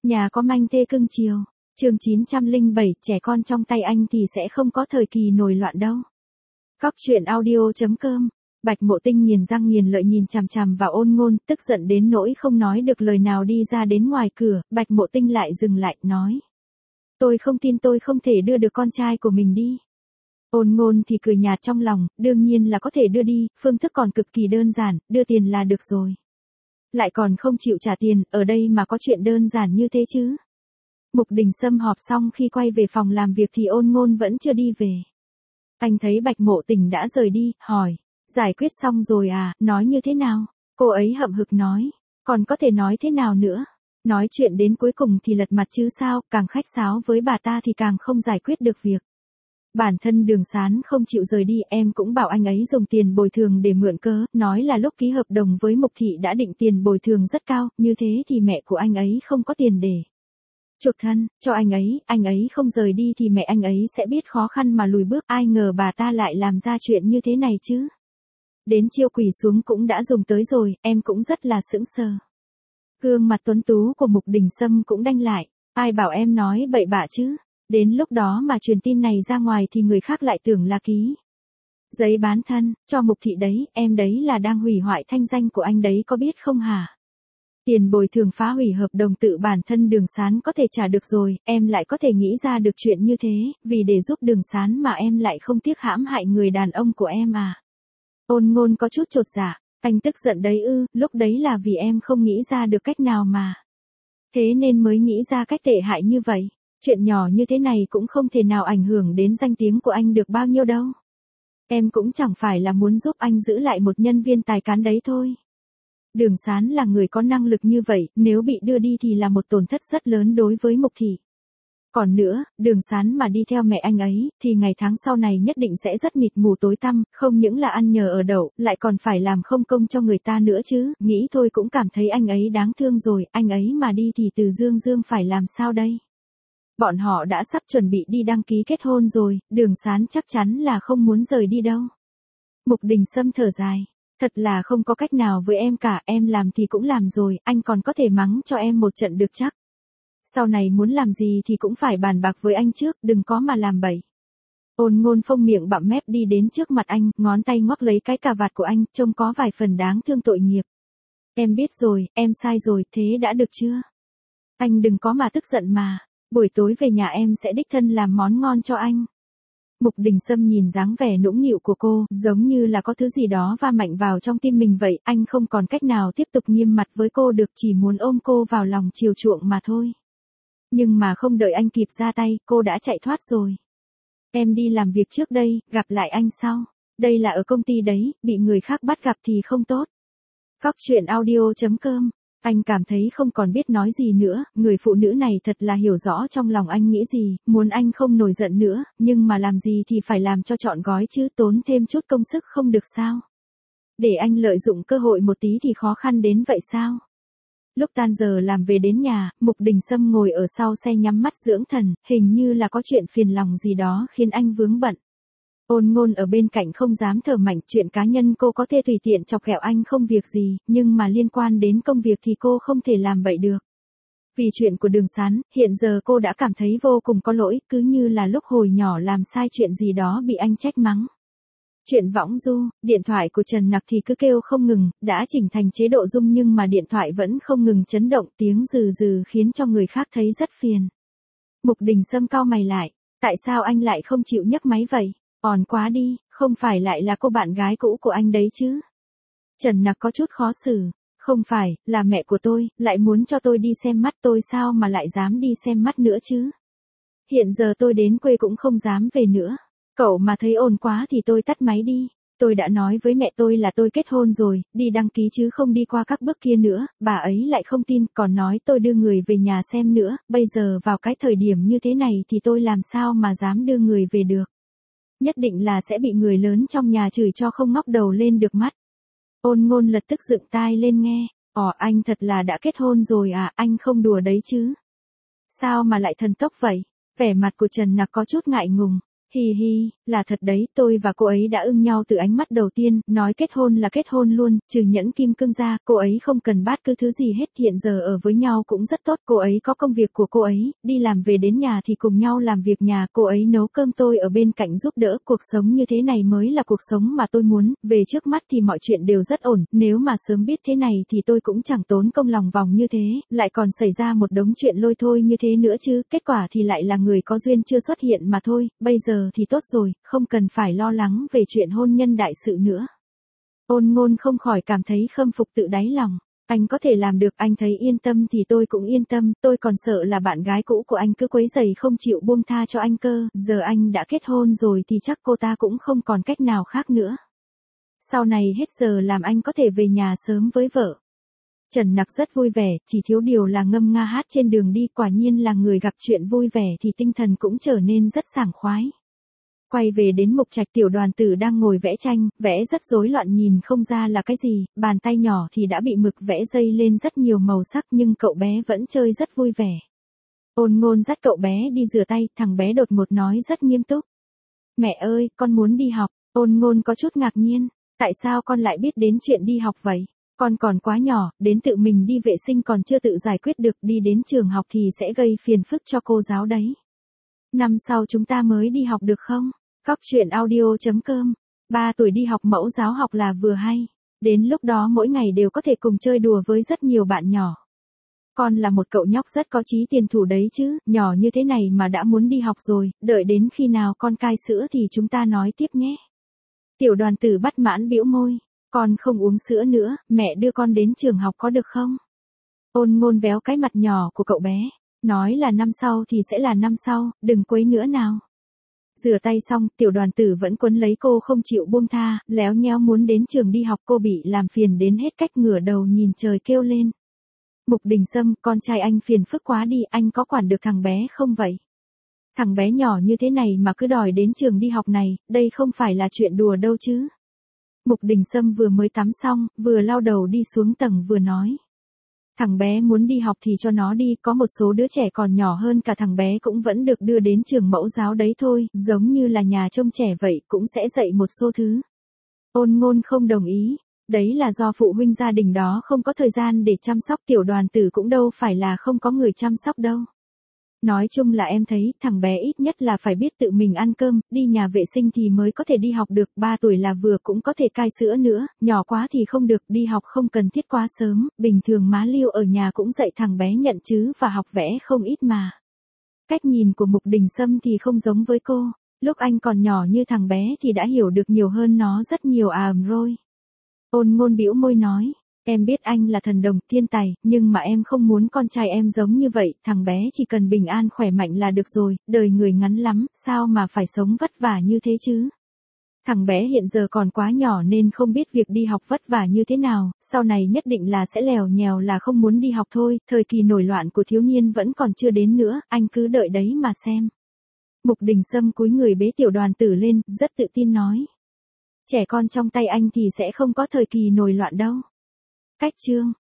Nhà có manh thê cưng chiều. Chương 907, trẻ con trong tay anh thì sẽ không có thời kỳ nổi loạn đâu. Cóc truyện audio.com. Bạch Mộ Tinh nghiền răng nghiền lợi nhìn chằm chằm vào Ôn Ngôn, tức giận đến nỗi không nói được lời nào đi ra đến ngoài cửa, Bạch Mộ Tinh lại dừng lại, nói. Tôi không tin tôi không thể đưa được con trai của mình đi. Ôn Ngôn thì cười nhạt trong lòng, đương nhiên là có thể đưa đi, phương thức còn cực kỳ đơn giản, đưa tiền là được rồi. Lại còn không chịu trả tiền, ở đây mà có chuyện đơn giản như thế chứ. Mục Đình Sâm họp xong khi quay về phòng làm việc thì Ôn Ngôn vẫn chưa đi về. Anh thấy Bạch Mộ Tình đã rời đi, hỏi, giải quyết xong rồi à, nói như thế nào? Cô ấy hậm hực nói, còn có thể nói thế nào nữa? Nói chuyện đến cuối cùng thì lật mặt chứ sao, càng khách sáo với bà ta thì càng không giải quyết được việc. Bản thân Đường Sán không chịu rời đi, em cũng bảo anh ấy dùng tiền bồi thường để mượn cớ, nói là lúc ký hợp đồng với Mục Thị đã định tiền bồi thường rất cao, như thế thì mẹ của anh ấy không có tiền để chuộc thân, cho anh ấy không rời đi thì mẹ anh ấy sẽ biết khó khăn mà lùi bước, ai ngờ bà ta lại làm ra chuyện như thế này chứ. Đến chiêu quỳ xuống cũng đã dùng tới rồi, em cũng rất là sững sờ. Gương mặt tuấn tú của Mục Đình Sâm cũng đanh lại, ai bảo em nói bậy bạ chứ, đến lúc đó mà truyền tin này ra ngoài thì người khác lại tưởng là ký giấy bán thân, cho Mục Thị đấy, em đấy là đang hủy hoại thanh danh của anh đấy có biết không hả? Tiền bồi thường phá hủy hợp đồng tự bản thân Đường Sán có thể trả được rồi, em lại có thể nghĩ ra được chuyện như thế, vì để giúp Đường Sán mà em lại không tiếc hãm hại người đàn ông của em à. Ôn Ngôn có chút chột dạ, anh tức giận đấy ư, lúc đấy là vì em không nghĩ ra được cách nào mà. Thế nên mới nghĩ ra cách tệ hại như vậy, chuyện nhỏ như thế này cũng không thể nào ảnh hưởng đến danh tiếng của anh được bao nhiêu đâu. Em cũng chẳng phải là muốn giúp anh giữ lại một nhân viên tài cán đấy thôi. Đường Sán là người có năng lực như vậy, nếu bị đưa đi thì là một tổn thất rất lớn đối với Mục Thị. Còn nữa, Đường Sán mà đi theo mẹ anh ấy, thì ngày tháng sau này nhất định sẽ rất mịt mù tối tăm, không những là ăn nhờ ở đậu, lại còn phải làm không công cho người ta nữa chứ, nghĩ thôi cũng cảm thấy anh ấy đáng thương rồi, anh ấy mà đi thì Từ Dương Dương phải làm sao đây? Bọn họ đã sắp chuẩn bị đi đăng ký kết hôn rồi, Đường Sán chắc chắn là không muốn rời đi đâu. Mục Đình Sâm thở dài. Thật là không có cách nào với em cả, em làm thì cũng làm rồi, anh còn có thể mắng cho em một trận được chắc. Sau này muốn làm gì thì cũng phải bàn bạc với anh trước, đừng có mà làm bậy. Ôn Ngôn phông miệng bặm mép đi đến trước mặt anh, ngón tay ngoắc lấy cái cà vạt của anh, trông có vài phần đáng thương tội nghiệp. Em biết rồi, em sai rồi, thế đã được chưa? Anh đừng có mà tức giận mà, buổi tối về nhà em sẽ đích thân làm món ngon cho anh. Mục Đình Sâm nhìn dáng vẻ nũng nịu của cô, giống như là có thứ gì đó va mạnh vào trong tim mình vậy, anh không còn cách nào tiếp tục nghiêm mặt với cô được, chỉ muốn ôm cô vào lòng chiều chuộng mà thôi. Nhưng mà không đợi anh kịp ra tay, cô đã chạy thoát rồi. Em đi làm việc trước đây, gặp lại anh sau. Đây là ở công ty đấy, bị người khác bắt gặp thì không tốt. Cóc truyện audio.com. Anh cảm thấy không còn biết nói gì nữa, người phụ nữ này thật là hiểu rõ trong lòng anh nghĩ gì, muốn anh không nổi giận nữa, nhưng mà làm gì thì phải làm cho trọn gói chứ, tốn thêm chút công sức không được sao. Để anh lợi dụng cơ hội một tí thì khó khăn đến vậy sao? Lúc tan giờ làm về đến nhà, Mục Đình Sâm ngồi ở sau xe nhắm mắt dưỡng thần, hình như là có chuyện phiền lòng gì đó khiến anh vướng bận. Ôn Ngôn ở bên cạnh không dám thở mạnh, chuyện cá nhân cô có thể tùy tiện chọc ghẹo anh không việc gì, nhưng mà liên quan đến công việc thì cô không thể làm bậy được. Vì chuyện của Đường Sán, hiện giờ cô đã cảm thấy vô cùng có lỗi, cứ như là lúc hồi nhỏ làm sai chuyện gì đó bị anh trách mắng. Chuyện võng du, điện thoại của Trần Nặc thì cứ kêu không ngừng, đã chỉnh thành chế độ rung nhưng mà điện thoại vẫn không ngừng chấn động, tiếng rừ rừ khiến cho người khác thấy rất phiền. Mục Đình Sâm cau mày lại, tại sao anh lại không chịu nhấc máy vậy? Òn quá đi, không phải lại là cô bạn gái cũ của anh đấy chứ? Trần Nặc có chút khó xử, không phải, là mẹ của tôi, lại muốn cho tôi đi xem mắt, tôi sao mà lại dám đi xem mắt nữa chứ? Hiện giờ tôi đến quê cũng không dám về nữa. Cậu mà thấy ồn quá thì tôi tắt máy đi. Tôi đã nói với mẹ tôi là tôi kết hôn rồi, đi đăng ký chứ không đi qua các bước kia nữa, bà ấy lại không tin, còn nói tôi đưa người về nhà xem nữa, bây giờ vào cái thời điểm như thế này thì tôi làm sao mà dám đưa người về được. Nhất định là sẽ bị người lớn trong nhà chửi cho không ngóc đầu lên được mắt. Ôn Ngôn lập tức dựng tai lên nghe, anh thật là đã kết hôn rồi à, anh không đùa đấy chứ. Sao mà lại thần tốc vậy? Vẻ mặt của Trần Nặc có chút ngại ngùng. Hi hi, là thật đấy, tôi và cô ấy đã ưng nhau từ ánh mắt đầu tiên, nói kết hôn là kết hôn luôn, trừ nhẫn kim cương ra, cô ấy không cần bát cứ thứ gì hết, hiện giờ ở với nhau cũng rất tốt, cô ấy có công việc của cô ấy, đi làm về đến nhà thì cùng nhau làm việc nhà, cô ấy nấu cơm tôi ở bên cạnh giúp đỡ, cuộc sống như thế này mới là cuộc sống mà tôi muốn, về trước mắt thì mọi chuyện đều rất ổn, nếu mà sớm biết thế này thì tôi cũng chẳng tốn công lòng vòng như thế, lại còn xảy ra một đống chuyện lôi thôi như thế nữa chứ, kết quả thì lại là người có duyên chưa xuất hiện mà thôi, bây giờ thì tốt rồi, không cần phải lo lắng về chuyện hôn nhân đại sự nữa. Ôn Ngôn không khỏi cảm thấy khâm phục tự đáy lòng. Anh có thể làm được, anh thấy yên tâm thì tôi cũng yên tâm, tôi còn sợ là bạn gái cũ của anh cứ quấy rầy không chịu buông tha cho anh cơ, giờ anh đã kết hôn rồi thì chắc cô ta cũng không còn cách nào khác nữa. Sau này hết giờ làm anh có thể về nhà sớm với vợ. Trần Nặc rất vui vẻ, chỉ thiếu điều là ngâm nga hát trên đường đi, quả nhiên là người gặp chuyện vui vẻ thì tinh thần cũng trở nên rất sảng khoái. Quay về đến Mục Trạch, Tiểu Đoàn Tử đang ngồi vẽ tranh, vẽ rất rối loạn nhìn không ra là cái gì, bàn tay nhỏ thì đã bị mực vẽ dây lên rất nhiều màu sắc nhưng cậu bé vẫn chơi rất vui vẻ. Ôn Ngôn dắt cậu bé đi rửa tay, thằng bé đột ngột nói rất nghiêm túc. Mẹ ơi, con muốn đi học, Ôn Ngôn có chút ngạc nhiên, tại sao con lại biết đến chuyện đi học vậy? Con còn quá nhỏ, đến tự mình đi vệ sinh còn chưa tự giải quyết được, đi đến trường học thì sẽ gây phiền phức cho cô giáo đấy. Năm sau chúng ta mới đi học được không? Cóc truyện audio.com. 3 tuổi đi học mẫu giáo học là vừa hay. Đến lúc đó mỗi ngày đều có thể cùng chơi đùa với rất nhiều bạn nhỏ. Con là một cậu nhóc rất có chí tiền thủ đấy chứ, nhỏ như thế này mà đã muốn đi học rồi, đợi đến khi nào con cai sữa thì chúng ta nói tiếp nhé. Tiểu Đoàn Tử bất mãn bĩu môi. Con không uống sữa nữa, mẹ đưa con đến trường học có được không? Ôn Ngôn véo cái mặt nhỏ của cậu bé. Nói là năm sau thì sẽ là năm sau, đừng quấy nữa nào. Rửa tay xong, Tiểu Đoàn Tử vẫn quấn lấy cô không chịu buông tha, léo nhéo muốn đến trường đi học, cô bị làm phiền đến hết cách ngửa đầu nhìn trời kêu lên. Mục Đình Sâm, con trai anh phiền phức quá đi, anh có quản được thằng bé không vậy? Thằng bé nhỏ như thế này mà cứ đòi đến trường đi học này, đây không phải là chuyện đùa đâu chứ. Mục Đình Sâm vừa mới tắm xong, vừa lau đầu đi xuống tầng vừa nói. Thằng bé muốn đi học thì cho nó đi, có một số đứa trẻ còn nhỏ hơn cả thằng bé cũng vẫn được đưa đến trường mẫu giáo đấy thôi, giống như là nhà trông trẻ vậy, cũng sẽ dạy một số thứ. Ôn Ngôn không đồng ý, đấy là do phụ huynh gia đình đó không có thời gian để chăm sóc, Tiểu Đoàn Tử cũng đâu phải là không có người chăm sóc đâu. Nói chung là em thấy, thằng bé ít nhất là phải biết tự mình ăn cơm, đi nhà vệ sinh thì mới có thể đi học được, 3 tuổi là vừa, cũng có thể cai sữa nữa, nhỏ quá thì không được, đi học không cần thiết quá sớm, bình thường má Lưu ở nhà cũng dạy thằng bé nhận chữ và học vẽ không ít mà. Cách nhìn của Mục Đình Sâm thì không giống với cô, lúc anh còn nhỏ như thằng bé thì đã hiểu được nhiều hơn nó rất nhiều rồi. Ôn Ngôn bĩu môi nói. Em biết anh là thần đồng, thiên tài, nhưng mà em không muốn con trai em giống như vậy, thằng bé chỉ cần bình an khỏe mạnh là được rồi, đời người ngắn lắm, sao mà phải sống vất vả như thế chứ? Thằng bé hiện giờ còn quá nhỏ nên không biết việc đi học vất vả như thế nào, sau này nhất định là sẽ lèo nhèo là không muốn đi học thôi, thời kỳ nổi loạn của thiếu niên vẫn còn chưa đến nữa, anh cứ đợi đấy mà xem. Mục Đình Sâm cúi người bế Tiểu Đoàn Tử lên, rất tự tin nói. Trẻ con trong tay anh thì sẽ không có thời kỳ nổi loạn đâu. Cách chương